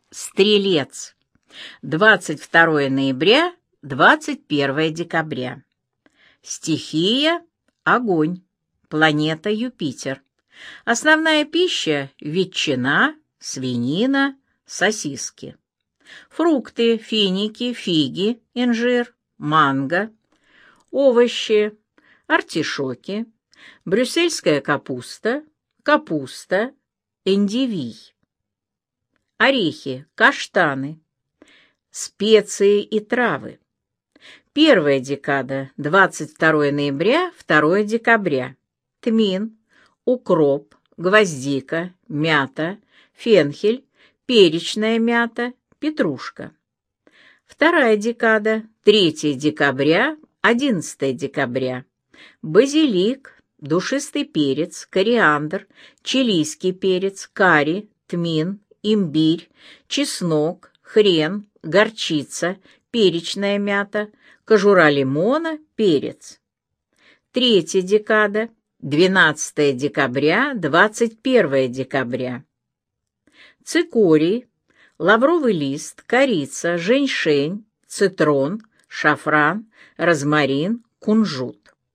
Стрелец. 22 ноября, 21 декабря. Стихия – огонь. Планета Юпитер. Основная пища – ветчина, свинина, сосиски. Фрукты – финики, фиги, инжир, манго. Овощи – артишоки, брюссельская капуста, капуста, эндивий. Орехи – каштаны. Специи и травы. Первая декада – 22 ноября, 2 декабря. Тмин, укроп, гвоздика, мята, фенхель, перечная мята, петрушка. Вторая декада – 3 декабря, 11 декабря. Базилик, душистый перец, кориандр, чилийский перец, карри, тмин, имбирь, чеснок, хрен, горчица, перечная мята, кожура лимона, перец. Третья декада – 12 декабря, 21 декабря. Цикорий, лавровый лист, корица, женьшень, цитрон, шафран, розмарин, кунжут.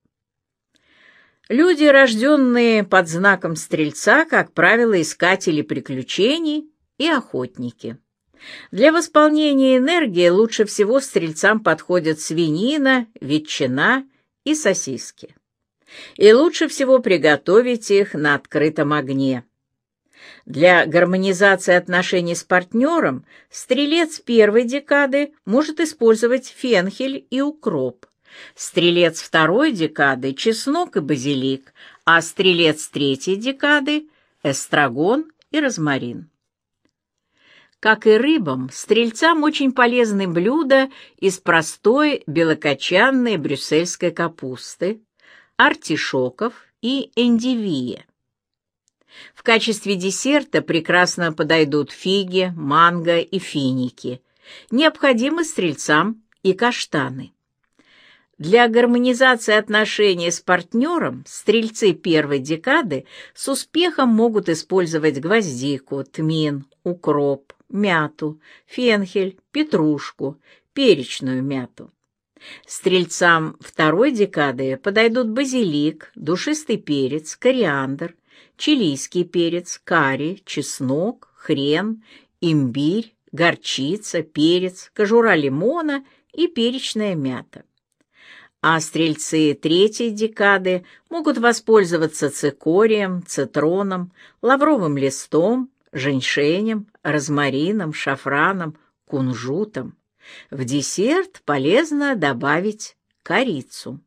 Люди, рожденные под знаком Стрельца, как правило, искатели приключений и охотники. Для восполнения энергии лучше всего стрельцам подходят свинина, ветчина и сосиски. И лучше всего приготовить их на открытом огне. Для гармонизации отношений с партнером стрелец первой декады может использовать фенхель и укроп, стрелец второй декады – чеснок и базилик, а стрелец третьей декады – эстрагон и розмарин. Как и рыбам, стрельцам очень полезны блюда из простой белокочанной брюссельской капусты, артишоков и эндивия. В качестве десерта прекрасно подойдут фиги, манго и финики. Необходимы стрельцам и каштаны. Для гармонизации отношений с партнером стрельцы первой декады с успехом могут использовать гвоздику, тмин, укроп, мяту, фенхель, петрушку, перечную мяту. Стрельцам второй декады подойдут базилик, душистый перец, кориандр, чилийский перец, карри, чеснок, хрен, имбирь, горчица, перец, кожура лимона и перечная мята. А стрельцы третьей декады могут воспользоваться цикорием, цитроном, лавровым листом, женьшенем, розмарином, шафраном, кунжутом. В десерт полезно добавить корицу.